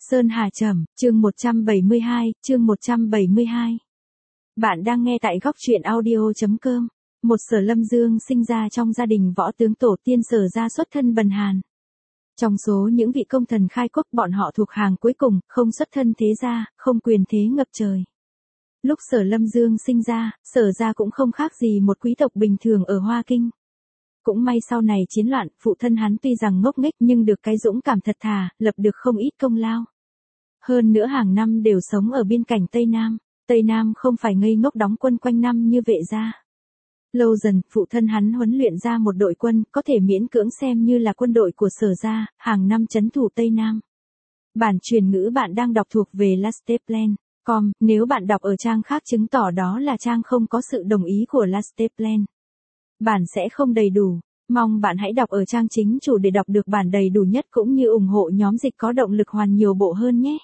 Sơn Hà Trầm, chương 172, chương 172. Bạn đang nghe tại góc truyện audio.com. Một Sở Lâm Dương sinh ra trong gia đình võ tướng tổ tiên Sở gia xuất thân bần hàn. Trong số những vị công thần khai quốc, bọn họ thuộc hàng cuối cùng, không xuất thân thế gia, không quyền thế ngập trời. Lúc Sở Lâm Dương sinh ra, Sở gia cũng không khác gì một quý tộc bình thường ở Hoa Kinh. Cũng may sau này chiến loạn, phụ thân hắn tuy rằng ngốc nghếch nhưng được cái dũng cảm thật thà, lập được không ít công lao. Hơn nữa hàng năm đều sống ở biên cảnh Tây Nam. Tây Nam không phải ngây ngốc đóng quân quanh năm như Vệ gia. Lâu dần, phụ thân hắn huấn luyện ra một đội quân, có thể miễn cưỡng xem như là quân đội của Sở gia, hàng năm trấn thủ Tây Nam. Bản truyền ngữ bạn đang đọc thuộc về Lasteplan.com, nếu bạn đọc ở trang khác chứng tỏ đó là trang không có sự đồng ý của Lasteplan. Bản sẽ không đầy đủ, mong bạn hãy đọc ở trang chính chủ để đọc được bản đầy đủ nhất cũng như ủng hộ nhóm dịch có động lực hoàn nhiều bộ hơn nhé.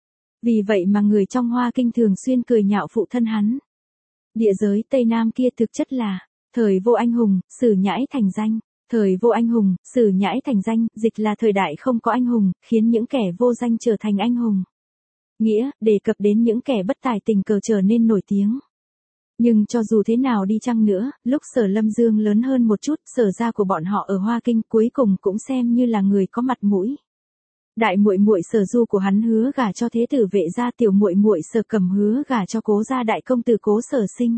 Vì vậy mà người trong Hoa Kinh thường xuyên cười nhạo phụ thân hắn. Địa giới Tây Nam kia thực chất là, thời vô anh hùng, sử nhãi thành danh. Thời vô anh hùng, sử nhãi thành danh, dịch là thời đại không có anh hùng, khiến những kẻ vô danh trở thành anh hùng. Nghĩa, đề cập đến những kẻ bất tài tình cờ trở nên nổi tiếng. Nhưng cho dù thế nào đi chăng nữa, lúc Sở Lâm Dương lớn hơn một chút, Sở gia của bọn họ ở Hoa Kinh cuối cùng cũng xem như là người có mặt mũi. Đại muội muội Sở Du của hắn hứa gả cho thế tử Vệ gia, tiểu muội muội Sở Cẩm hứa gả cho cố gia đại công tử Cố Sở Sinh.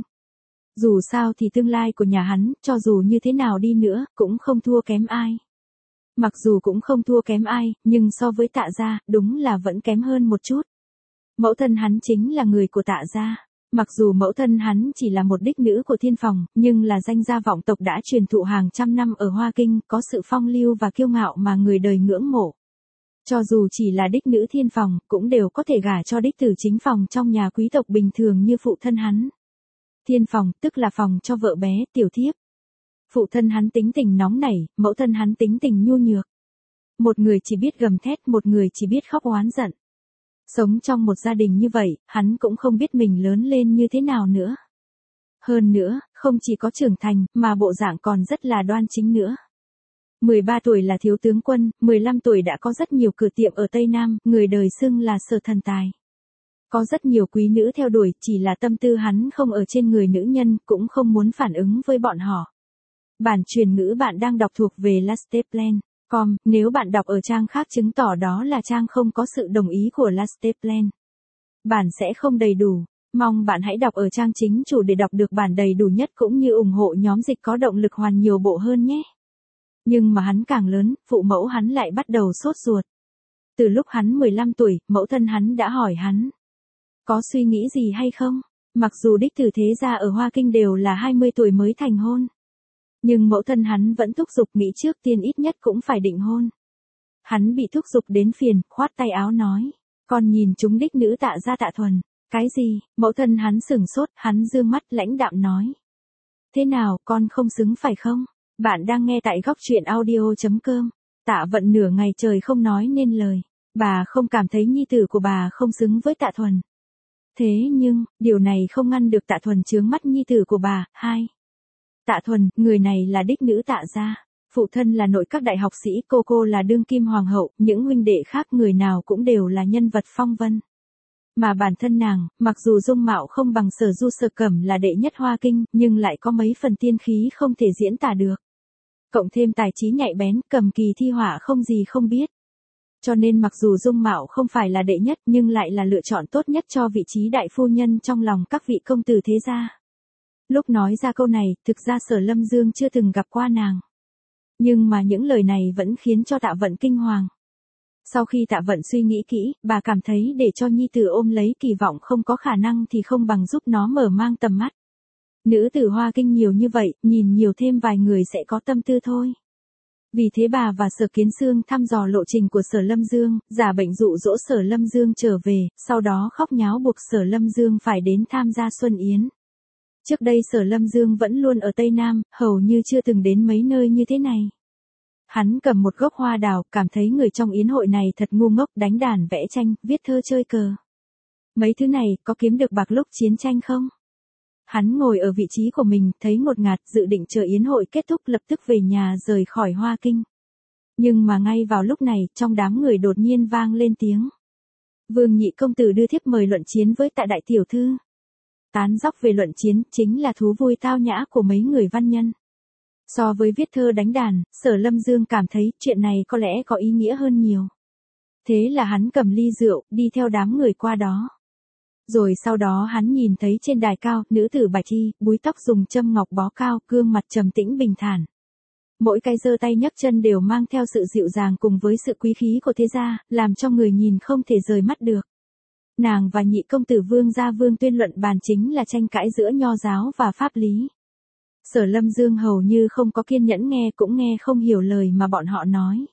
Dù sao thì tương lai của nhà hắn, cho dù như thế nào đi nữa, cũng không thua kém ai. Mặc dù cũng không thua kém ai, nhưng so với Tạ gia, đúng là vẫn kém hơn một chút. Mẫu thân hắn chính là người của Tạ gia. Mặc dù mẫu thân hắn chỉ là một đích nữ của Thiên Phòng, nhưng là danh gia vọng tộc đã truyền thụ hàng trăm năm ở Hoa Kinh, có sự phong lưu và kiêu ngạo mà người đời ngưỡng mộ. Cho dù chỉ là đích nữ Thiên Phòng, cũng đều có thể gả cho đích tử chính phòng trong nhà quý tộc bình thường như phụ thân hắn. Thiên Phòng, tức là phòng cho vợ bé, tiểu thiếp. Phụ thân hắn tính tình nóng nảy, mẫu thân hắn tính tình nhu nhược. Một người chỉ biết gầm thét, một người chỉ biết khóc oán giận. Sống trong một gia đình như vậy, hắn cũng không biết mình lớn lên như thế nào nữa. Hơn nữa, không chỉ có trưởng thành, mà bộ dạng còn rất là đoan chính nữa. 13 tuổi là thiếu tướng quân, 15 tuổi đã có rất nhiều cửa tiệm ở Tây Nam, người đời xưng là Sở thần tài. Có rất nhiều quý nữ theo đuổi, chỉ là tâm tư hắn không ở trên người nữ nhân, cũng không muốn phản ứng với bọn họ. Bản truyền ngữ bạn đang đọc thuộc về Lasteplan.com, nếu bạn đọc ở trang khác chứng tỏ đó là trang không có sự đồng ý của Lasteplan. Bản sẽ không đầy đủ, mong bạn hãy đọc ở trang chính chủ để đọc được bản đầy đủ nhất cũng như ủng hộ nhóm dịch có động lực hoàn nhiều bộ hơn nhé. Nhưng mà hắn càng lớn, phụ mẫu hắn lại bắt đầu sốt ruột. Từ lúc hắn 15 tuổi, mẫu thân hắn đã hỏi hắn. Có suy nghĩ gì hay không? Mặc dù đích tử thế gia ở Hoa Kinh đều là 20 tuổi mới thành hôn. Nhưng mẫu thân hắn vẫn thúc giục nghĩ trước tiên ít nhất cũng phải định hôn. Hắn bị thúc giục đến phiền, khoát tay áo nói. Con nhìn chúng đích nữ Tạ gia Tạ Thuần. Cái gì? Mẫu thân hắn sửng sốt, hắn dương mắt lãnh đạm nói. Thế nào, con không xứng phải không? Bạn đang nghe tại góc truyện audio.com. Tạ Vận nửa ngày trời không nói nên lời. Bà không cảm thấy nhi tử của bà không xứng với Tạ Thuần. Thế nhưng, điều này không ngăn được Tạ Thuần chướng mắt nhi tử của bà. Tạ Thuần, người này là đích nữ Tạ gia. Phụ thân là nội các đại học sĩ, cô là đương kim hoàng hậu, những huynh đệ khác người nào cũng đều là nhân vật phong vân. Mà bản thân nàng, mặc dù dung mạo không bằng Sở Du Sở Cẩm là đệ nhất Hoa Kinh, nhưng lại có mấy phần tiên khí không thể diễn tả được. Cộng thêm tài trí nhạy bén, cầm kỳ thi họa không gì không biết. Cho nên mặc dù dung mạo không phải là đệ nhất nhưng lại là lựa chọn tốt nhất cho vị trí đại phu nhân trong lòng các vị công tử thế gia. Lúc nói ra câu này, thực ra Sở Lâm Dương chưa từng gặp qua nàng. Nhưng mà những lời này vẫn khiến cho Tạ Vận kinh hoàng. Sau khi Tạ Vận suy nghĩ kỹ, bà cảm thấy để cho nhi tử ôm lấy kỳ vọng không có khả năng thì không bằng giúp nó mở mang tầm mắt. Nữ tử Hoa Kinh nhiều như vậy, nhìn nhiều thêm vài người sẽ có tâm tư thôi. Vì thế bà và Sở Kiến Xương thăm dò lộ trình của Sở Lâm Dương, giả bệnh dụ dỗ Sở Lâm Dương trở về, sau đó khóc nháo buộc Sở Lâm Dương phải đến tham gia Xuân Yến. Trước đây Sở Lâm Dương vẫn luôn ở Tây Nam, hầu như chưa từng đến mấy nơi như thế này. Hắn cầm một gốc hoa đào, cảm thấy người trong yến hội này thật ngu ngốc, đánh đàn vẽ tranh, viết thơ chơi cờ. Mấy thứ này, có kiếm được bạc lúc chiến tranh không? Hắn ngồi ở vị trí của mình, thấy ngột ngạt, dự định chờ yến hội kết thúc lập tức về nhà rời khỏi Hoa Kinh. Nhưng mà ngay vào lúc này, trong đám người đột nhiên vang lên tiếng. Vương nhị công tử đưa thiếp mời luận chiến với Tạ đại tiểu thư. Tán dóc về luận chiến chính là thú vui tao nhã của mấy người văn nhân. So với viết thơ đánh đàn, Sở Lâm Dương cảm thấy chuyện này có lẽ có ý nghĩa hơn nhiều. Thế là hắn cầm ly rượu, đi theo đám người qua đó. Rồi sau đó hắn nhìn thấy trên đài cao, nữ tử bạch y, búi tóc dùng châm ngọc bó cao, gương mặt trầm tĩnh bình thản. Mỗi cái giơ tay nhấc chân đều mang theo sự dịu dàng cùng với sự quý khí của thế gia, làm cho người nhìn không thể rời mắt được. Nàng và nhị công tử Vương gia Vương Tuyên luận bàn chính là tranh cãi giữa nho giáo và pháp lý. Sở Lâm Dương hầu như không có kiên nhẫn nghe cũng nghe không hiểu lời mà bọn họ nói.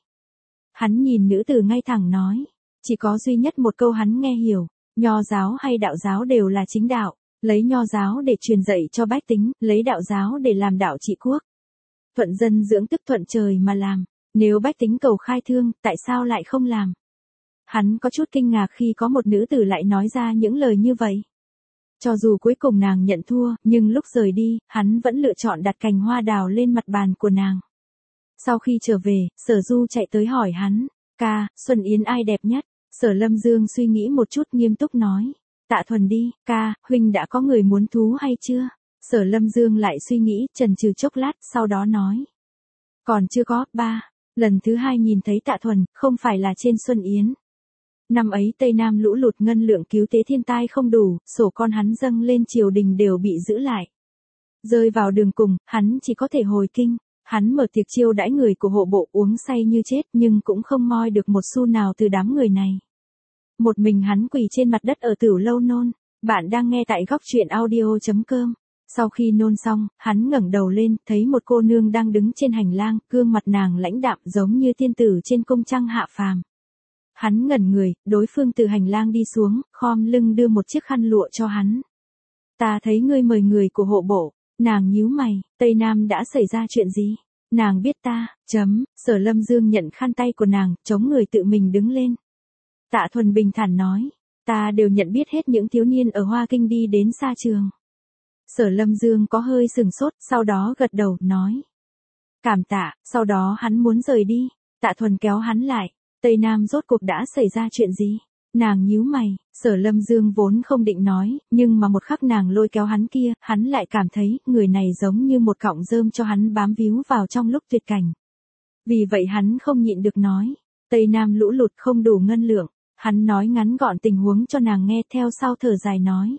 Hắn nhìn nữ tử ngay thẳng nói, chỉ có duy nhất một câu hắn nghe hiểu, nho giáo hay đạo giáo đều là chính đạo, lấy nho giáo để truyền dạy cho bách tính, lấy đạo giáo để làm đạo trị quốc. Thuận dân dưỡng tức thuận trời mà làm, nếu bách tính cầu khai thương, tại sao lại không làm? Hắn có chút kinh ngạc khi có một nữ tử lại nói ra những lời như vậy. Cho dù cuối cùng nàng nhận thua, nhưng lúc rời đi, hắn vẫn lựa chọn đặt cành hoa đào lên mặt bàn của nàng. Sau khi trở về, Sở Du chạy tới hỏi hắn, ca, Xuân Yến ai đẹp nhất? Sở Lâm Dương suy nghĩ một chút nghiêm túc nói, Tạ Thuần đi, ca, huynh đã có người muốn thú hay chưa? Sở Lâm Dương lại suy nghĩ, chần chừ chốc lát, sau đó nói, còn chưa có, ba. Lần thứ hai nhìn thấy Tạ Thuần, không phải là trên Xuân Yến. Năm ấy Tây Nam lũ lụt ngân lượng cứu tế thiên tai không đủ, sổ con hắn dâng lên triều đình đều bị giữ lại. Rơi vào đường cùng, hắn chỉ có thể hồi kinh. Hắn mở tiệc chiêu đãi người của hộ bộ uống say như chết nhưng cũng không moi được một xu nào từ đám người này. Một mình hắn quỳ trên mặt đất ở Tửu Lâu nôn. Bạn đang nghe tại góc truyện audio.com. Sau khi nôn xong, hắn ngẩng đầu lên, thấy một cô nương đang đứng trên hành lang, gương mặt nàng lãnh đạm giống như tiên tử trên cung trăng hạ phàm. Hắn ngẩn người, đối phương từ hành lang đi xuống, khom lưng đưa một chiếc khăn lụa cho hắn. Ta thấy ngươi mời người của hộ bộ. Nàng nhíu mày, Tây Nam đã xảy ra chuyện gì? Nàng biết ta, Sở Lâm Dương nhận khăn tay của nàng, chống người tự mình đứng lên. Tạ Thuần bình thản nói, ta đều nhận biết hết những thiếu niên ở Hoa Kinh đi đến xa trường. Sở Lâm Dương có hơi sừng sốt, sau đó gật đầu, nói. Cảm tạ, sau đó hắn muốn rời đi. Tạ Thuần kéo hắn lại, Tây Nam rốt cuộc đã xảy ra chuyện gì? Nàng nhíu mày, Sở Lâm Dương vốn không định nói, nhưng mà một khắc nàng lôi kéo hắn kia, hắn lại cảm thấy, người này giống như một cọng rơm cho hắn bám víu vào trong lúc tuyệt cảnh. Vì vậy hắn không nhịn được nói, Tây Nam lũ lụt không đủ ngân lượng, hắn nói ngắn gọn tình huống cho nàng nghe, theo sau thở dài nói.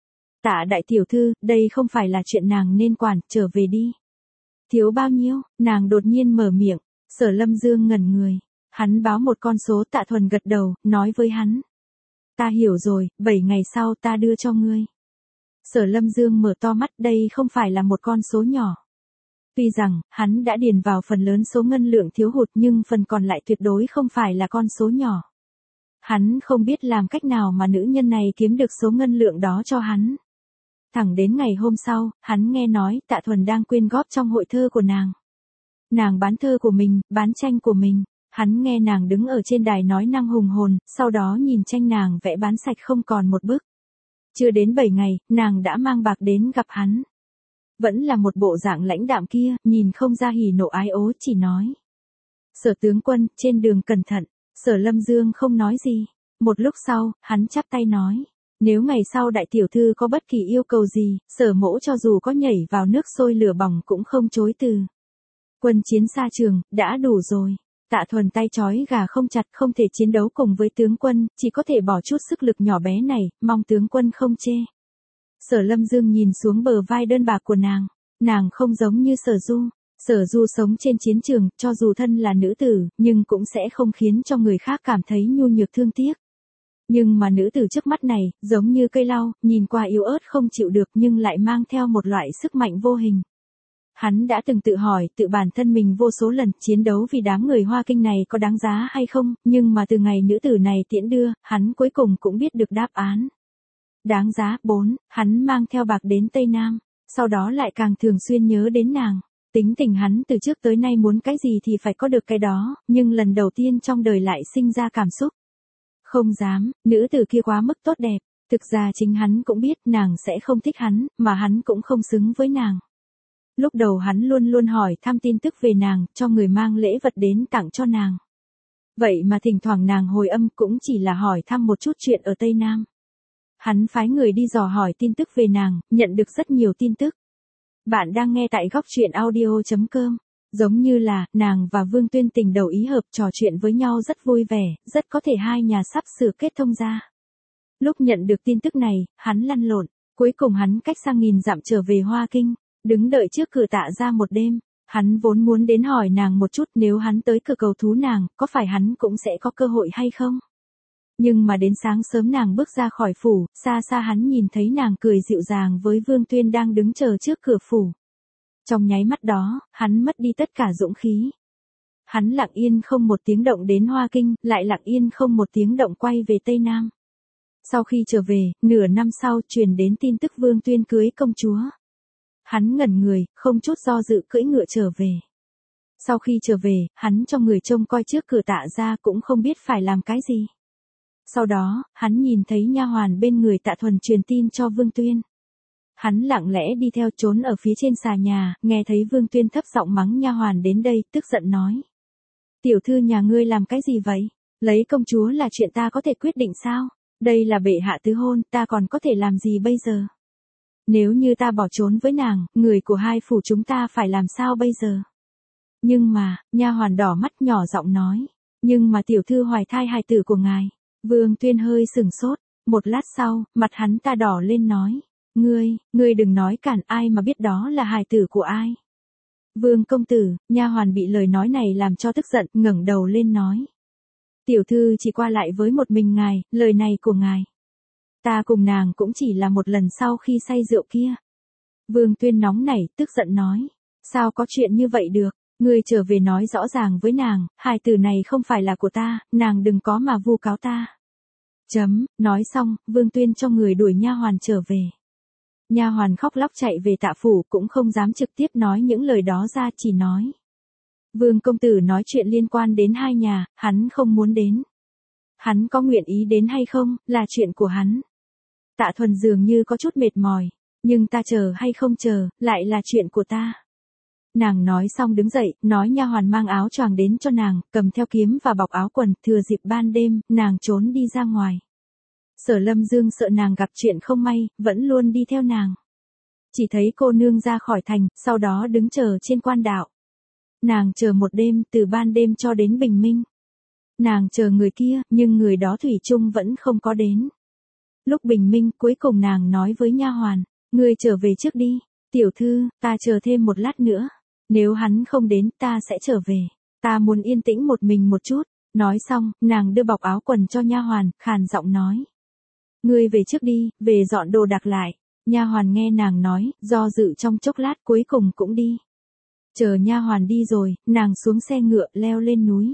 Tạ đại tiểu thư, đây không phải là chuyện nàng nên quản, trở về đi. Thiếu bao nhiêu, nàng đột nhiên mở miệng, Sở Lâm Dương ngẩn người. Hắn báo một con số. Tạ Thuần gật đầu, nói với hắn. Ta hiểu rồi, 7 ngày sau ta đưa cho ngươi. Sở Lâm Dương mở to mắt, đây không phải là một con số nhỏ. Tuy rằng, hắn đã điền vào phần lớn số ngân lượng thiếu hụt nhưng phần còn lại tuyệt đối không phải là con số nhỏ. Hắn không biết làm cách nào mà nữ nhân này kiếm được số ngân lượng đó cho hắn. Thẳng đến ngày hôm sau, hắn nghe nói Tạ Thuần đang quyên góp trong hội thơ của nàng. Nàng bán thơ của mình, bán tranh của mình. Hắn nghe nàng đứng ở trên đài nói năng hùng hồn, sau đó nhìn tranh nàng vẽ bán sạch không còn một bức. Chưa đến 7 ngày, nàng đã mang bạc đến gặp hắn. Vẫn là một bộ dạng lãnh đạm kia, nhìn không ra hỉ nộ ái ố, chỉ nói. Sở tướng quân, trên đường cẩn thận. Sở Lâm Dương không nói gì. Một lúc sau, hắn chắp tay nói. Nếu ngày sau đại tiểu thư có bất kỳ yêu cầu gì, Sở mỗ cho dù có nhảy vào nước sôi lửa bỏng cũng không chối từ. Quân chiến xa trường, đã đủ rồi. Tạ Thuần tay trói gà không chặt, không thể chiến đấu cùng với tướng quân, chỉ có thể bỏ chút sức lực nhỏ bé này, mong tướng quân không chê. Sở Lâm Dương nhìn xuống bờ vai đơn bạc của nàng không giống như Sở Du. Sở Du sống trên chiến trường, cho dù thân là nữ tử, nhưng cũng sẽ không khiến cho người khác cảm thấy nhu nhược thương tiếc. Nhưng mà nữ tử trước mắt này, giống như cây lau, nhìn qua yếu ớt không chịu được nhưng lại mang theo một loại sức mạnh vô hình. Hắn đã từng tự hỏi, tự bản thân mình vô số lần, chiến đấu vì đám người Hoa Kinh này có đáng giá hay không, nhưng mà từ ngày nữ tử này tiễn đưa, hắn cuối cùng cũng biết được đáp án. Đáng giá. 4. Hắn mang theo bạc đến Tây Nam, sau đó lại càng thường xuyên nhớ đến nàng. Tính tình hắn từ trước tới nay muốn cái gì thì phải có được cái đó, nhưng lần đầu tiên trong đời lại sinh ra cảm xúc. Không dám, nữ tử kia quá mức tốt đẹp, thực ra chính hắn cũng biết nàng sẽ không thích hắn, mà hắn cũng không xứng với nàng. Lúc đầu hắn luôn luôn hỏi thăm tin tức về nàng, cho người mang lễ vật đến tặng cho nàng. Vậy mà thỉnh thoảng nàng hồi âm cũng chỉ là hỏi thăm một chút chuyện ở Tây Nam. Hắn phái người đi dò hỏi tin tức về nàng, nhận được rất nhiều tin tức. Bạn đang nghe tại góc truyện audio.com. Giống như là, nàng và Vương Tuyên tình đầu ý hợp trò chuyện với nhau rất vui vẻ, rất có thể hai nhà sắp sửa kết thông ra. Lúc nhận được tin tức này, hắn lăn lộn, cuối cùng hắn cách xa nghìn dặm trở về Hoa Kinh, đứng đợi trước cửa Tạ gia một đêm. Hắn vốn muốn đến hỏi nàng một chút nếu hắn tới cửa cầu thú nàng, có phải hắn cũng sẽ có cơ hội hay không? Nhưng mà đến sáng sớm nàng bước ra khỏi phủ, xa xa hắn nhìn thấy nàng cười dịu dàng với Vương Tuyên đang đứng chờ trước cửa phủ. Trong nháy mắt đó, hắn mất đi tất cả dũng khí. Hắn lặng yên không một tiếng động đến Hoa Kinh, lại lặng yên không một tiếng động quay về Tây Nam. Sau khi trở về, nửa năm sau truyền đến tin tức Vương Tuyên cưới công chúa. Hắn ngẩn người, không chút do dự cưỡi ngựa trở về. Sau khi trở về, hắn cho người trông coi trước cửa Tạ gia cũng không biết phải làm cái gì. Sau đó, hắn nhìn thấy nha hoàn bên người Tạ Thuần truyền tin cho Vương Tuyên. Hắn lặng lẽ đi theo trốn ở phía trên xà nhà, nghe thấy Vương Tuyên thấp giọng mắng nha hoàn đến đây, tức giận nói. Tiểu thư nhà ngươi làm cái gì vậy? Lấy công chúa là chuyện ta có thể quyết định sao? Đây là bệ hạ tứ hôn, ta còn có thể làm gì bây giờ? Nếu như ta bỏ trốn với nàng, người của hai phủ chúng ta phải làm sao bây giờ? Nhưng mà, nha hoàn đỏ mắt nhỏ giọng nói. Nhưng mà tiểu thư hoài thai hài tử của ngài. Vương Tuyên hơi sừng sốt. Một lát sau, mặt hắn ta đỏ lên nói. Ngươi đừng nói cản, ai mà biết đó là hài tử của ai. Vương công tử, nha hoàn bị lời nói này làm cho tức giận, ngẩng đầu lên nói. Tiểu thư chỉ qua lại với một mình ngài, lời này của ngài. Ta cùng nàng cũng chỉ là một lần sau khi say rượu kia. Vương Tuyên nóng nảy, tức giận nói. Sao có chuyện như vậy được, ngươi trở về nói rõ ràng với nàng, hài tử này không phải là của ta, nàng đừng có mà vu cáo ta. Nói xong, Vương Tuyên cho người đuổi nha hoàn trở về. Nha hoàn khóc lóc chạy về Tạ phủ cũng không dám trực tiếp nói những lời đó ra, chỉ nói. Vương công tử nói chuyện liên quan đến hai nhà, hắn không muốn đến. Hắn có nguyện ý đến hay không, là chuyện của hắn. Tạ Thuần dường như có chút mệt mỏi, nhưng ta chờ hay không chờ, lại là chuyện của ta. Nàng nói xong đứng dậy, nói nha hoàn mang áo choàng đến cho nàng, cầm theo kiếm và bọc áo quần, thừa dịp ban đêm, nàng trốn đi ra ngoài. Sở Lâm Dương sợ nàng gặp chuyện không may, vẫn luôn đi theo nàng. Chỉ thấy cô nương ra khỏi thành, sau đó đứng chờ trên quan đạo. Nàng chờ một đêm, từ ban đêm cho đến bình minh. Nàng chờ người kia, nhưng người đó thủy chung vẫn không có đến. Lúc bình minh, cuối cùng nàng nói với nha hoàn, ngươi trở về trước đi, tiểu thư, ta chờ thêm một lát nữa. Nếu hắn không đến, ta sẽ trở về. Ta muốn yên tĩnh một mình một chút. Nói xong, nàng đưa bọc áo quần cho nha hoàn, khàn giọng nói. Ngươi về trước đi, về dọn đồ đạc lại. Nha hoàn nghe nàng nói, do dự trong chốc lát cuối cùng cũng đi. Chờ nha hoàn đi rồi, nàng xuống xe ngựa, leo lên núi.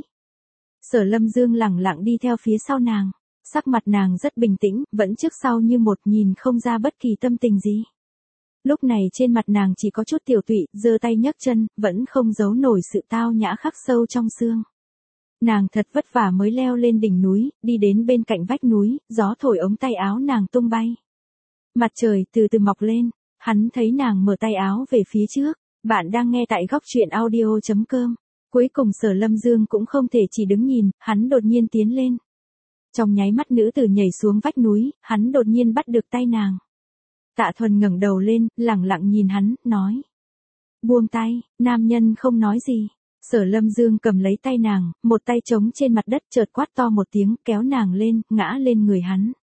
Sở Lâm Dương lẳng lặng đi theo phía sau nàng. Sắc mặt nàng rất bình tĩnh, vẫn trước sau như một, nhìn không ra bất kỳ tâm tình gì. Lúc này trên mặt nàng chỉ có chút tiểu tụy, giơ tay nhấc chân, vẫn không giấu nổi sự tao nhã khắc sâu trong xương. Nàng thật vất vả mới leo lên đỉnh núi, đi đến bên cạnh vách núi, gió thổi ống tay áo nàng tung bay. Mặt trời từ từ mọc lên, hắn thấy nàng mở tay áo về phía trước. Bạn đang nghe tại góc truyện audio.com. Cuối cùng Sở Lâm Dương cũng không thể chỉ đứng nhìn, hắn đột nhiên tiến lên. Trong nháy mắt nữ tử nhảy xuống vách núi, hắn đột nhiên bắt được tay nàng. Tạ Thuần ngẩng đầu lên, lẳng lặng nhìn hắn, nói. Buông tay, nam nhân không nói gì. Sở Lâm Dương cầm lấy tay nàng, một tay trống trên mặt đất, chợt quát to một tiếng, kéo nàng lên, ngã lên người hắn.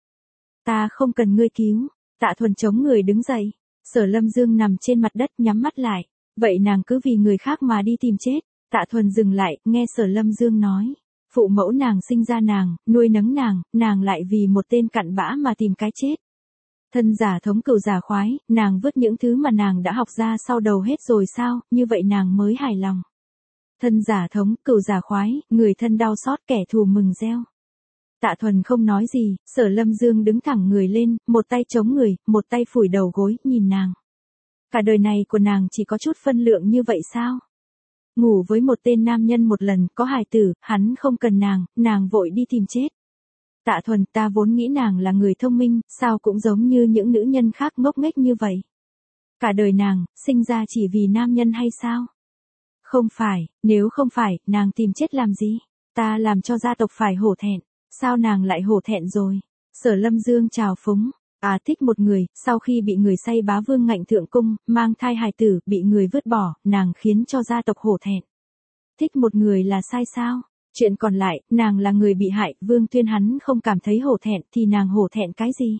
Ta không cần ngươi cứu. Tạ Thuần chống người đứng dậy. Sở Lâm Dương nằm trên mặt đất nhắm mắt lại. Vậy nàng cứ vì người khác mà đi tìm chết. Tạ Thuần dừng lại, nghe Sở Lâm Dương nói. Phụ mẫu nàng sinh ra nàng, nuôi nấng nàng lại vì một tên cặn bã mà tìm cái chết. Thân giả thống cừu giả khoái, nàng vứt những thứ mà nàng đã học ra sau đầu hết rồi sao, như vậy nàng mới hài lòng. Thân giả thống cừu giả khoái, người thân đau xót kẻ thù mừng reo. Tạ Thuần không nói gì, Sở Lâm Dương đứng thẳng người lên, một tay chống người, một tay phủi đầu gối, nhìn nàng. Cả đời này của nàng chỉ có chút phân lượng như vậy sao? Ngủ với một tên nam nhân một lần, có hài tử, hắn không cần nàng vội đi tìm chết. Tạ Thuần, ta vốn nghĩ nàng là người thông minh, sao cũng giống như những nữ nhân khác ngốc nghếch như vậy. Cả đời nàng, sinh ra chỉ vì nam nhân hay sao? Không phải, nếu không phải, nàng tìm chết làm gì? Ta làm cho gia tộc phải hổ thẹn. Sao nàng lại hổ thẹn rồi? Sở Lâm Dương chào phúng. Thích một người, sau khi bị người say bá vương ngạnh thượng cung, mang thai hài tử, bị người vứt bỏ, nàng khiến cho gia tộc hổ thẹn. Thích một người là sai sao? Chuyện còn lại, nàng là người bị hại, Vương Tuyên hắn không cảm thấy hổ thẹn thì nàng hổ thẹn cái gì?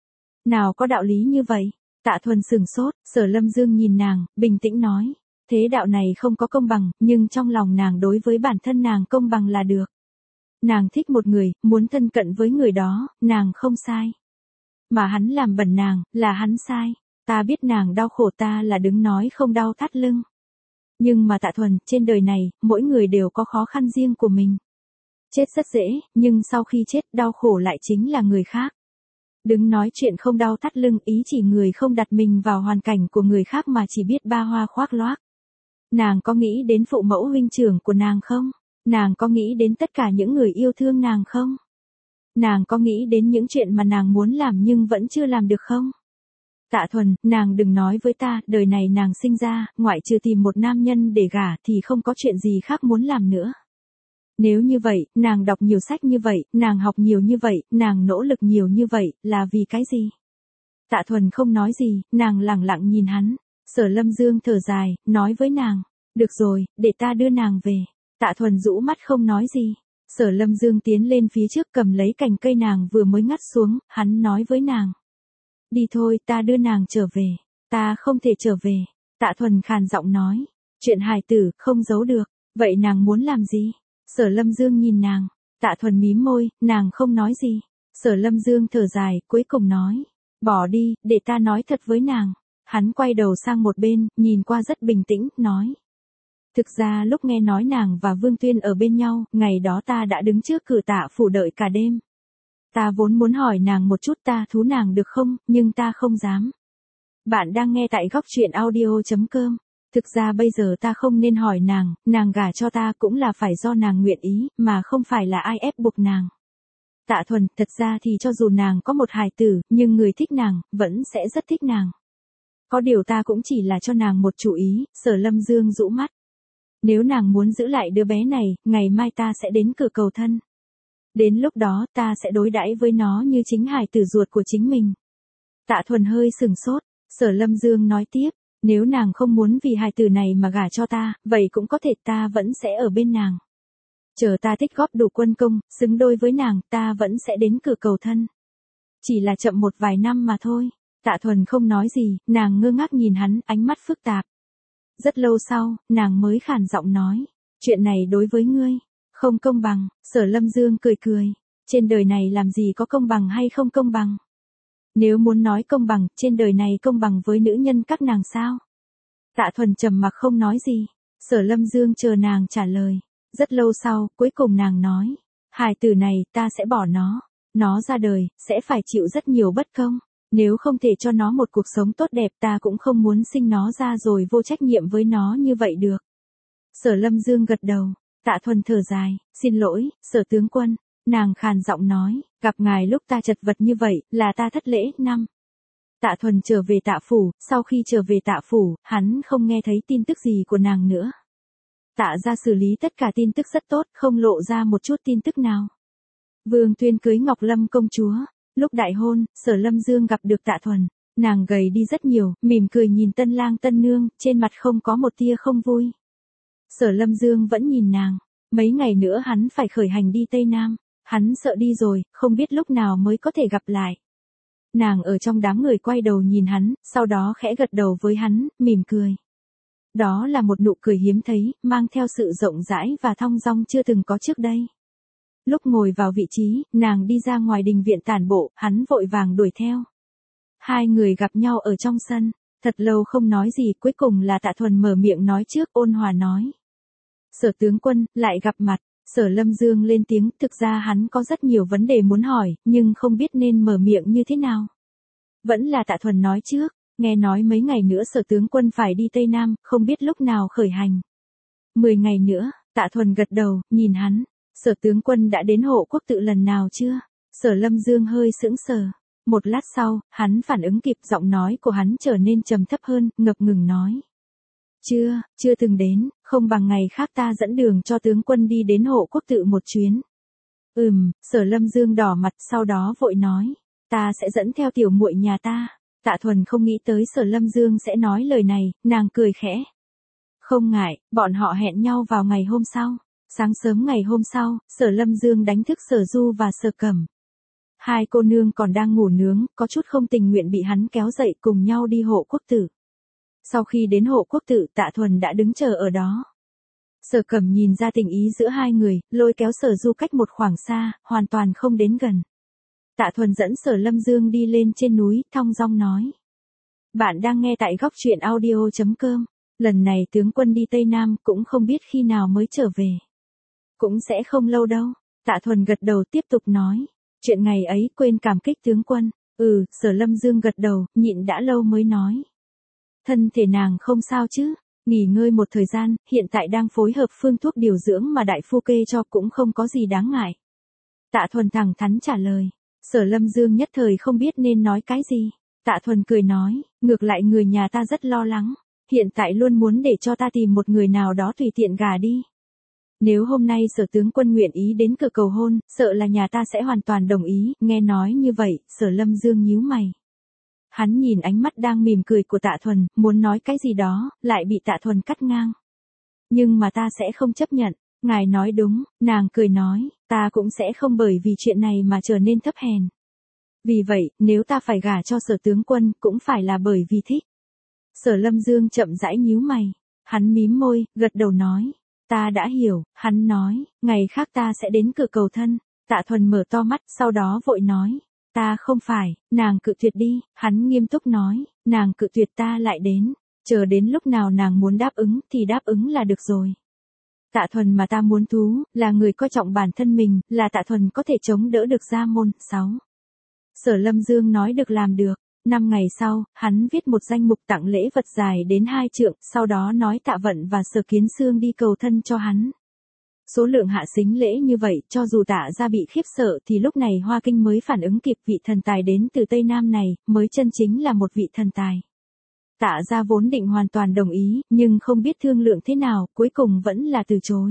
Nào có đạo lý như vậy? Tạ Thuần sừng sốt, Sở Lâm Dương nhìn nàng, bình tĩnh nói. Thế đạo này không có công bằng, nhưng trong lòng nàng đối với bản thân nàng công bằng là được. Nàng thích một người, muốn thân cận với người đó, nàng không sai. Mà hắn làm bẩn nàng, là hắn sai. Ta biết nàng đau khổ, ta là đứng nói không đau thắt lưng. Nhưng mà Tạ Thuần, trên đời này, mỗi người đều có khó khăn riêng của mình. Chết rất dễ, nhưng sau khi chết đau khổ lại chính là người khác. Đừng nói chuyện không đau thắt lưng, ý chỉ người không đặt mình vào hoàn cảnh của người khác mà chỉ biết ba hoa khoác loác. Nàng có nghĩ đến phụ mẫu huynh trưởng của nàng không? Nàng có nghĩ đến tất cả những người yêu thương nàng không? Nàng có nghĩ đến những chuyện mà nàng muốn làm nhưng vẫn chưa làm được không? Tạ Thuần, nàng đừng nói với ta, đời này nàng sinh ra, ngoại trừ tìm một nam nhân để gả thì không có chuyện gì khác muốn làm nữa. Nếu như vậy, nàng đọc nhiều sách như vậy, nàng học nhiều như vậy, nàng nỗ lực nhiều như vậy, là vì cái gì? Tạ Thuần không nói gì, nàng lẳng lặng nhìn hắn. Sở Lâm Dương thở dài, nói với nàng, được rồi, để ta đưa nàng về. Tạ Thuần rũ mắt không nói gì. Sở Lâm Dương tiến lên phía trước cầm lấy cành cây nàng vừa mới ngắt xuống, hắn nói với nàng. Đi thôi, ta đưa nàng trở về. Ta không thể trở về. Tạ Thuần khàn giọng nói. Chuyện hài tử, không giấu được. Vậy nàng muốn làm gì? Sở Lâm Dương nhìn nàng. Tạ Thuần mím môi, nàng không nói gì. Sở Lâm Dương thở dài, cuối cùng nói. Bỏ đi, để ta nói thật với nàng. Hắn quay đầu sang một bên, nhìn qua rất bình tĩnh, nói. Thực ra lúc nghe nói nàng và Vương Tuyên ở bên nhau, ngày đó ta đã đứng trước cửa Tạ phủ đợi cả đêm. Ta vốn muốn hỏi nàng một chút ta thú nàng được không, nhưng ta không dám. Bạn đang nghe tại góc truyện audio.com. Thực ra bây giờ ta không nên hỏi nàng gả cho ta cũng là phải do nàng nguyện ý, mà không phải là ai ép buộc nàng. Tạ Thuần, thật ra thì cho dù nàng có một hài tử, nhưng người thích nàng, vẫn sẽ rất thích nàng. Có điều ta cũng chỉ là cho nàng một chủ ý, Sở Lâm Dương rũ mắt. Nếu nàng muốn giữ lại đứa bé này, ngày mai ta sẽ đến cửa cầu thân. Đến lúc đó ta sẽ đối đãi với nó như chính hài tử ruột của chính mình. Tạ Thuần hơi sừng sốt, Sở Lâm Dương nói tiếp, nếu nàng không muốn vì hài tử này mà gả cho ta, vậy cũng có thể ta vẫn sẽ ở bên nàng. Chờ ta tích góp đủ quân công, xứng đôi với nàng, ta vẫn sẽ đến cửa cầu thân. Chỉ là chậm một vài năm mà thôi. Tạ Thuần không nói gì, nàng ngơ ngác nhìn hắn, ánh mắt phức tạp. Rất lâu sau, nàng mới khàn giọng nói, chuyện này đối với ngươi, không công bằng. Sở Lâm Dương cười cười, trên đời này làm gì có công bằng hay không công bằng? Nếu muốn nói công bằng, trên đời này công bằng với nữ nhân các nàng sao? Tạ Thuần trầm mặc không nói gì, Sở Lâm Dương chờ nàng trả lời. Rất lâu sau, cuối cùng nàng nói, hài tử này, ta sẽ bỏ nó ra đời, sẽ phải chịu rất nhiều bất công. Nếu không thể cho nó một cuộc sống tốt đẹp ta cũng không muốn sinh nó ra rồi vô trách nhiệm với nó như vậy được. Sở Lâm Dương gật đầu, Tạ Thuần thở dài, xin lỗi, Sở tướng quân, nàng khàn giọng nói, gặp ngài lúc ta chật vật như vậy, là ta thất lễ. Tạ Thuần trở về Tạ phủ, sau khi trở về Tạ phủ, hắn không nghe thấy tin tức gì của nàng nữa. Tạ ra xử lý tất cả tin tức rất tốt, không lộ ra một chút tin tức nào. Vương Tuyên cưới Ngọc Lâm công chúa. Lúc đại hôn, Sở Lâm Dương gặp được Tạ Thuần, nàng gầy đi rất nhiều, mỉm cười nhìn tân lang tân nương, trên mặt không có một tia không vui. Sở Lâm Dương vẫn nhìn nàng, mấy ngày nữa hắn phải khởi hành đi Tây Nam, hắn sợ đi rồi, không biết lúc nào mới có thể gặp lại. Nàng ở trong đám người quay đầu nhìn hắn, sau đó khẽ gật đầu với hắn, mỉm cười. Đó là một nụ cười hiếm thấy, mang theo sự rộng rãi và thong dong chưa từng có trước đây. Lúc ngồi vào vị trí, nàng đi ra ngoài đình viện tản bộ, hắn vội vàng đuổi theo. Hai người gặp nhau ở trong sân, thật lâu không nói gì, cuối cùng là Tạ Thuần mở miệng nói trước, ôn hòa nói. Sở tướng quân, lại gặp mặt. Sở Lâm Dương lên tiếng, thực ra hắn có rất nhiều vấn đề muốn hỏi, nhưng không biết nên mở miệng như thế nào. Vẫn là Tạ Thuần nói trước, nghe nói mấy ngày nữa Sở tướng quân phải đi Tây Nam, không biết lúc nào khởi hành. 10 ngày nữa, Tạ Thuần gật đầu, nhìn hắn. Sở tướng quân đã đến Hộ Quốc Tự lần nào chưa? Sở Lâm Dương hơi sững sờ. Một lát sau, hắn phản ứng kịp, giọng nói của hắn trở nên trầm thấp hơn, ngập ngừng nói. chưa từng đến, không bằng ngày khác ta dẫn đường cho tướng quân đi đến Hộ Quốc Tự một chuyến. Sở Lâm Dương đỏ mặt sau đó vội nói, ta sẽ dẫn theo tiểu muội nhà ta. Tạ Thuần không nghĩ tới Sở Lâm Dương sẽ nói lời này, nàng cười khẽ. Không ngại, bọn họ hẹn nhau vào ngày hôm sau. Sáng sớm ngày hôm sau, Sở Lâm Dương đánh thức Sở Du và Sở Cẩm. Hai cô nương còn đang ngủ nướng, có chút không tình nguyện bị hắn kéo dậy cùng nhau đi Hộ Quốc Tự. Sau khi đến Hộ Quốc Tự, Tạ Thuần đã đứng chờ ở đó. Sở Cẩm nhìn ra tình ý giữa hai người, lôi kéo Sở Du cách một khoảng xa, hoàn toàn không đến gần. Tạ Thuần dẫn Sở Lâm Dương đi lên trên núi, thong dong nói. Bạn đang nghe tại góc truyện audio.com. Lần này tướng quân đi Tây Nam cũng không biết khi nào mới trở về. Cũng sẽ không lâu đâu. Tạ Thuần gật đầu tiếp tục nói. Chuyện ngày ấy quên cảm kích tướng quân. Sở Lâm Dương gật đầu, nhịn đã lâu mới nói. Thân thể nàng không sao chứ, nghỉ ngơi một thời gian, hiện tại đang phối hợp phương thuốc điều dưỡng mà đại phu kê cho cũng không có gì đáng ngại. Tạ Thuần thẳng thắn trả lời. Sở Lâm Dương nhất thời không biết nên nói cái gì. Tạ Thuần cười nói, ngược lại người nhà ta rất lo lắng. Hiện tại luôn muốn để cho ta tìm một người nào đó tùy tiện gả đi. Nếu hôm nay Sở tướng quân nguyện ý đến cửa cầu hôn, sợ là nhà ta sẽ hoàn toàn đồng ý. Nghe nói như vậy, Sở Lâm Dương nhíu mày. Hắn nhìn ánh mắt đang mỉm cười của Tạ Thuần, muốn nói cái gì đó, lại bị Tạ Thuần cắt ngang. Nhưng mà ta sẽ không chấp nhận. Ngài nói đúng, nàng cười nói, ta cũng sẽ không bởi vì chuyện này mà trở nên thấp hèn. Vì vậy, nếu ta phải gả cho Sở tướng quân, cũng phải là bởi vì thích. Sở Lâm Dương chậm rãi nhíu mày. Hắn mím môi, gật đầu nói. Ta đã hiểu, hắn nói, ngày khác ta sẽ đến cửa cầu thân. Tạ Thuần mở to mắt, sau đó vội nói. Ta không phải, nàng cự tuyệt đi. Hắn nghiêm túc nói, nàng cự tuyệt ta lại đến. Chờ đến lúc nào nàng muốn đáp ứng thì đáp ứng là được rồi. Tạ Thuần mà ta muốn thú, là người coi trọng bản thân mình, là Tạ Thuần có thể chống đỡ được gia môn. 6. Sở Lâm Dương nói được làm được. 5 ngày sau, hắn viết một danh mục tặng lễ vật dài đến 2 trượng, sau đó nói Tạ Vận và Sở Kiến Xương đi cầu thân cho hắn. Số lượng hạ sính lễ như vậy, cho dù Tạ gia bị khiếp sợ thì lúc này Hoa Kinh mới phản ứng kịp, vị thần tài đến từ Tây Nam này, mới chân chính là một vị thần tài. Tạ gia vốn định hoàn toàn đồng ý, nhưng không biết thương lượng thế nào, cuối cùng vẫn là từ chối.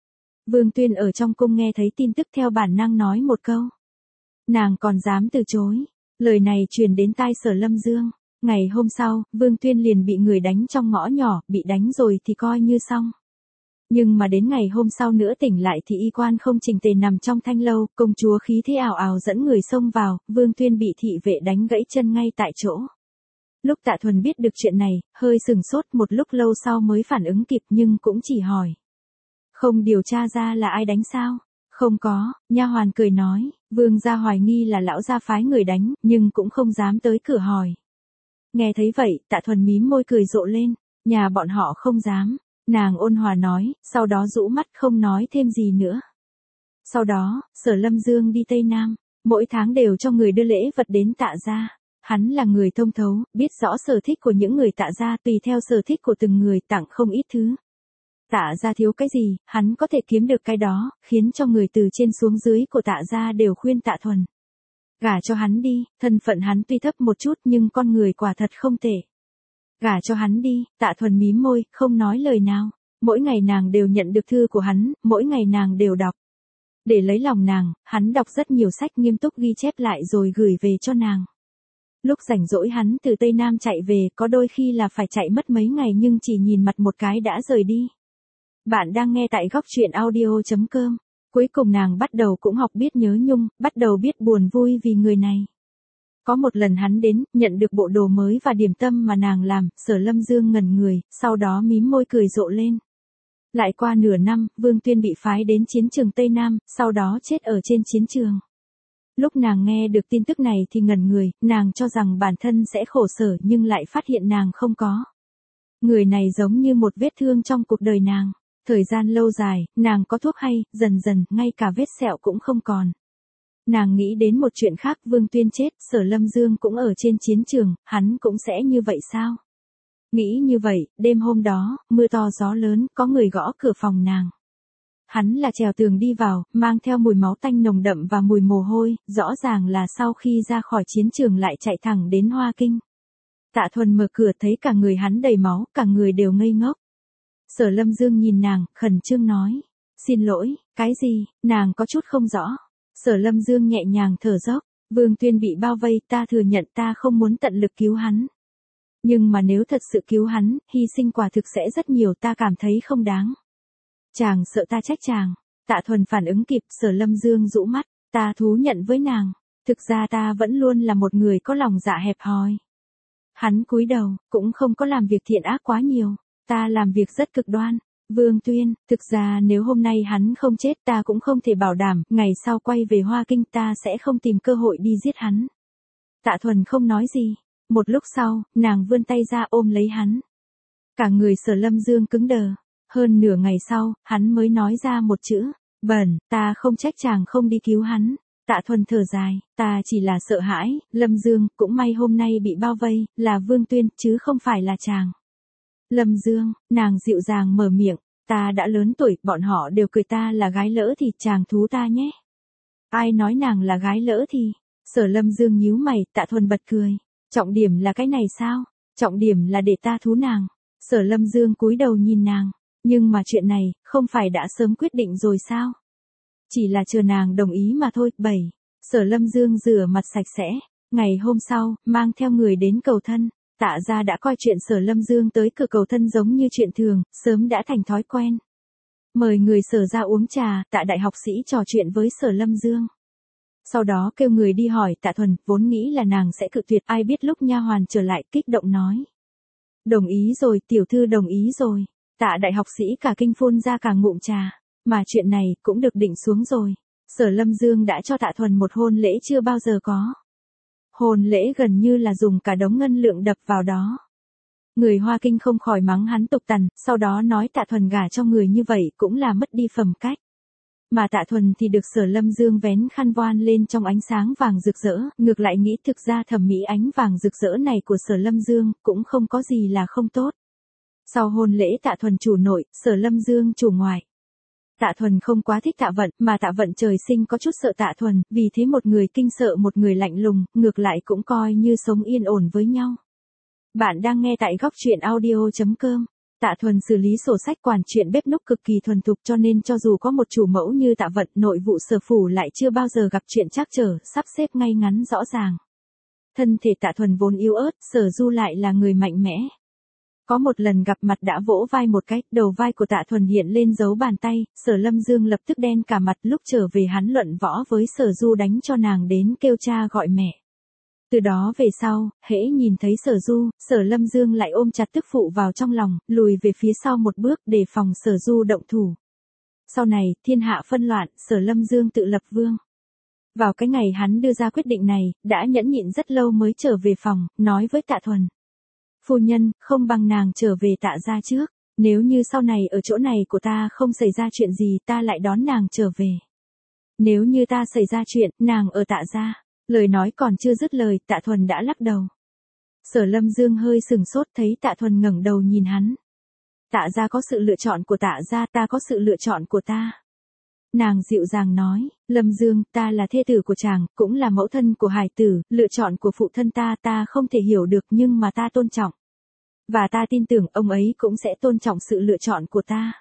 Vương Tuyên ở trong cung nghe thấy tin tức theo bản năng nói một câu. Nàng còn dám từ chối. Lời này truyền đến tai Sở Lâm Dương. Ngày hôm sau, Vương Tuyên liền bị người đánh trong ngõ nhỏ, bị đánh rồi thì coi như xong. Nhưng mà đến ngày hôm sau nữa tỉnh lại thì y quan không chỉnh tề nằm trong thanh lâu, công chúa khí thế ào ào dẫn người xông vào, Vương Tuyên bị thị vệ đánh gãy chân ngay tại chỗ. Lúc Tạ Thuần biết được chuyện này, hơi sừng sốt, một lúc lâu sau mới phản ứng kịp nhưng cũng chỉ hỏi. Không điều tra ra là ai đánh sao? Không có, nha hoàn cười nói, Vương gia hoài nghi là lão gia phái người đánh, nhưng cũng không dám tới cửa hỏi. Nghe thấy vậy, Tạ Thuần mím môi cười rộ lên, nhà bọn họ không dám. Nàng ôn hòa nói, sau đó rũ mắt không nói thêm gì nữa. Sau đó, Sở Lâm Dương đi Tây Nam, mỗi tháng đều cho người đưa lễ vật đến Tạ gia. Hắn là người thông thấu, biết rõ sở thích của những người Tạ gia, tùy theo sở thích của từng người tặng không ít thứ. Tạ gia thiếu cái gì, hắn có thể kiếm được cái đó, khiến cho người từ trên xuống dưới của Tạ gia đều khuyên Tạ Thuần. Gả cho hắn đi, thân phận hắn tuy thấp một chút nhưng con người quả thật không tệ. Gả cho hắn đi, Tạ Thuần mím môi, không nói lời nào. Mỗi ngày nàng đều nhận được thư của hắn, mỗi ngày nàng đều đọc. Để lấy lòng nàng, hắn đọc rất nhiều sách nghiêm túc ghi chép lại rồi gửi về cho nàng. Lúc rảnh rỗi hắn từ Tây Nam chạy về, có đôi khi là phải chạy mất mấy ngày nhưng chỉ nhìn mặt một cái đã rời đi. Bạn đang nghe tại góc truyện audio.com. Cuối cùng nàng bắt đầu cũng học biết nhớ nhung, bắt đầu biết buồn vui vì người này. Có một lần hắn đến, nhận được bộ đồ mới và điểm tâm mà nàng làm, Sở Lâm Dương ngẩn người, sau đó mím môi cười rộ lên. Lại qua nửa năm, Vương Tuyên bị phái đến chiến trường Tây Nam, sau đó chết ở trên chiến trường. Lúc nàng nghe được tin tức này thì ngẩn người, nàng cho rằng bản thân sẽ khổ sở nhưng lại phát hiện nàng không có. Người này giống như một vết thương trong cuộc đời nàng. Thời gian lâu dài, nàng có thuốc hay, dần dần, ngay cả vết sẹo cũng không còn. Nàng nghĩ đến một chuyện khác, Vương Tuyên chết, Sở Lâm Dương cũng ở trên chiến trường, hắn cũng sẽ như vậy sao? Nghĩ như vậy, đêm hôm đó, mưa to gió lớn, có người gõ cửa phòng nàng. Hắn là trèo tường đi vào, mang theo mùi máu tanh nồng đậm và mùi mồ hôi, rõ ràng là sau khi ra khỏi chiến trường lại chạy thẳng đến Hoa Kinh. Tạ Thuần mở cửa thấy cả người hắn đầy máu, cả người đều ngây ngốc. Sở Lâm Dương nhìn nàng, khẩn trương nói. Xin lỗi, cái gì, nàng có chút không rõ. Sở Lâm Dương nhẹ nhàng thở dốc, Vương Tuyên bị bao vây, ta thừa nhận ta không muốn tận lực cứu hắn. Nhưng mà nếu thật sự cứu hắn, hy sinh quả thực sẽ rất nhiều, ta cảm thấy không đáng. Chàng sợ ta trách chàng. Tạ Thuần phản ứng kịp, Sở Lâm Dương rũ mắt, ta thú nhận với nàng. Thực ra ta vẫn luôn là một người có lòng dạ hẹp hòi. Hắn cúi đầu, cũng không có làm việc thiện ác quá nhiều. Ta làm việc rất cực đoan. Vương Tuyên, thực ra nếu hôm nay hắn không chết ta cũng không thể bảo đảm, ngày sau quay về Hoa Kinh ta sẽ không tìm cơ hội đi giết hắn. Tạ Thuần không nói gì. Một lúc sau, nàng vươn tay ra ôm lấy hắn. Cả người Sở Lâm Dương cứng đờ. Hơn nửa ngày sau, hắn mới nói ra một chữ. Bẩn, ta không trách chàng không đi cứu hắn. Tạ Thuần thở dài, ta chỉ là sợ hãi, Lâm Dương, cũng may hôm nay bị bao vây, là Vương Tuyên, chứ không phải là chàng. Lâm Dương, nàng dịu dàng mở miệng, ta đã lớn tuổi, bọn họ đều cười ta là gái lỡ thì chàng thú ta nhé. Ai nói nàng là gái lỡ thì? Sở Lâm Dương nhíu mày, Tạ Thuần bật cười. Trọng điểm là cái này sao? Trọng điểm là để ta thú nàng. Sở Lâm Dương cúi đầu nhìn nàng. Nhưng mà chuyện này, không phải đã sớm quyết định rồi sao? Chỉ là chờ nàng đồng ý mà thôi. 7. Sở Lâm Dương rửa mặt sạch sẽ. Ngày hôm sau, mang theo người đến cầu thân. Tạ gia đã coi chuyện Sở Lâm Dương tới cửa cầu thân giống như chuyện thường, sớm đã thành thói quen. Mời người Sở ra uống trà, Tạ đại học sĩ trò chuyện với Sở Lâm Dương. Sau đó kêu người đi hỏi Tạ Thuần, vốn nghĩ là nàng sẽ cự tuyệt, ai biết lúc nha hoàn trở lại kích động nói. Đồng ý rồi, tiểu thư đồng ý rồi. Tạ đại học sĩ cả kinh phun ra cả ngụm trà. Mà chuyện này cũng được định xuống rồi. Sở Lâm Dương đã cho Tạ Thuần một hôn lễ chưa bao giờ có. Hôn lễ gần như là dùng cả đống ngân lượng đập vào đó. Người Hoa Kinh không khỏi mắng hắn tục tằn, sau đó nói Tạ Thuần gả cho người như vậy cũng là mất đi phẩm cách. Mà Tạ Thuần thì được Sở Lâm Dương vén khăn voan lên trong ánh sáng vàng rực rỡ, ngược lại nghĩ thực ra thẩm mỹ ánh vàng rực rỡ này của Sở Lâm Dương cũng không có gì là không tốt. Sau hôn lễ Tạ Thuần chủ nội, Sở Lâm Dương chủ ngoại. Tạ Thuần không quá thích Tạ Vận, mà Tạ Vận trời sinh có chút sợ Tạ Thuần, vì thế một người kinh sợ một người lạnh lùng, ngược lại cũng coi như sống yên ổn với nhau. Bạn đang nghe tại góc truyện audio.com. Tạ Thuần xử lý sổ sách quản chuyện bếp núc cực kỳ thuần thục, cho nên cho dù có một chủ mẫu như Tạ Vận, nội vụ Sở phủ lại chưa bao giờ gặp chuyện trắc trở, sắp xếp ngay ngắn rõ ràng. Thân thể Tạ Thuần vốn yếu ớt, Sở Du lại là người mạnh mẽ. Có một lần gặp mặt đã vỗ vai một cái, đầu vai của Tạ Thuần hiện lên dấu bàn tay, Sở Lâm Dương lập tức đen cả mặt, lúc trở về hắn luận võ với Sở Du đánh cho nàng đến kêu cha gọi mẹ. Từ đó về sau, hễ nhìn thấy Sở Du, Sở Lâm Dương lại ôm chặt tức phụ vào trong lòng, lùi về phía sau một bước để phòng Sở Du động thủ. Sau này, thiên hạ phân loạn, Sở Lâm Dương tự lập vương. Vào cái ngày hắn đưa ra quyết định này, đã nhẫn nhịn rất lâu mới trở về phòng, nói với Tạ Thuần. Phu nhân, không bằng nàng trở về Tạ gia trước, nếu như sau này ở chỗ này của ta không xảy ra chuyện gì ta lại đón nàng trở về. Nếu như ta xảy ra chuyện, nàng ở Tạ gia. Lời nói còn chưa dứt lời, Tạ Thuần đã lắc đầu. Sở Lâm Dương hơi sừng sốt thấy Tạ Thuần ngẩng đầu nhìn hắn. Tạ gia có sự lựa chọn của Tạ gia, ta có sự lựa chọn của ta. Nàng dịu dàng nói, Lâm Dương, ta là thê tử của chàng, cũng là mẫu thân của hài tử, lựa chọn của phụ thân ta không thể hiểu được nhưng mà ta tôn trọng. Và ta tin tưởng ông ấy cũng sẽ tôn trọng sự lựa chọn của ta.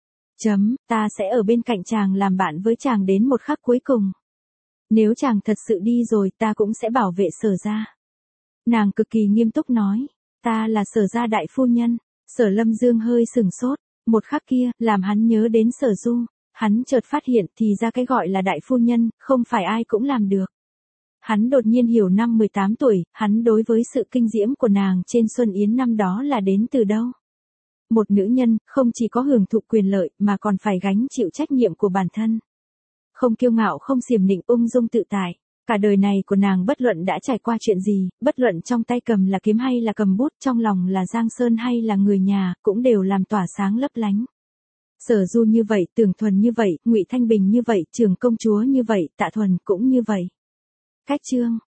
Ta sẽ ở bên cạnh chàng làm bạn với chàng đến một khắc cuối cùng. Nếu chàng thật sự đi rồi ta cũng sẽ bảo vệ Sở gia. Nàng cực kỳ nghiêm túc nói, ta là Sở gia đại phu nhân. Sở Lâm Dương hơi sừng sốt, một khắc kia, làm hắn nhớ đến Sở Du. Hắn chợt phát hiện thì ra cái gọi là đại phu nhân, không phải ai cũng làm được. Hắn đột nhiên hiểu năm 18 tuổi, hắn đối với sự kinh diễm của nàng trên Xuân Yến năm đó là đến từ đâu. Một nữ nhân, không chỉ có hưởng thụ quyền lợi, mà còn phải gánh chịu trách nhiệm của bản thân. Không kiêu ngạo không xiềm nịnh, ung dung tự tại. Cả đời này của nàng bất luận đã trải qua chuyện gì, bất luận trong tay cầm là kiếm hay là cầm bút, trong lòng là Giang Sơn hay là người nhà, cũng đều làm tỏa sáng lấp lánh. Sở Du như vậy, Tưởng Thuần như vậy, Ngụy Thanh Bình như vậy, Trường công chúa như vậy, Tạ Thuần cũng như vậy. Cách chương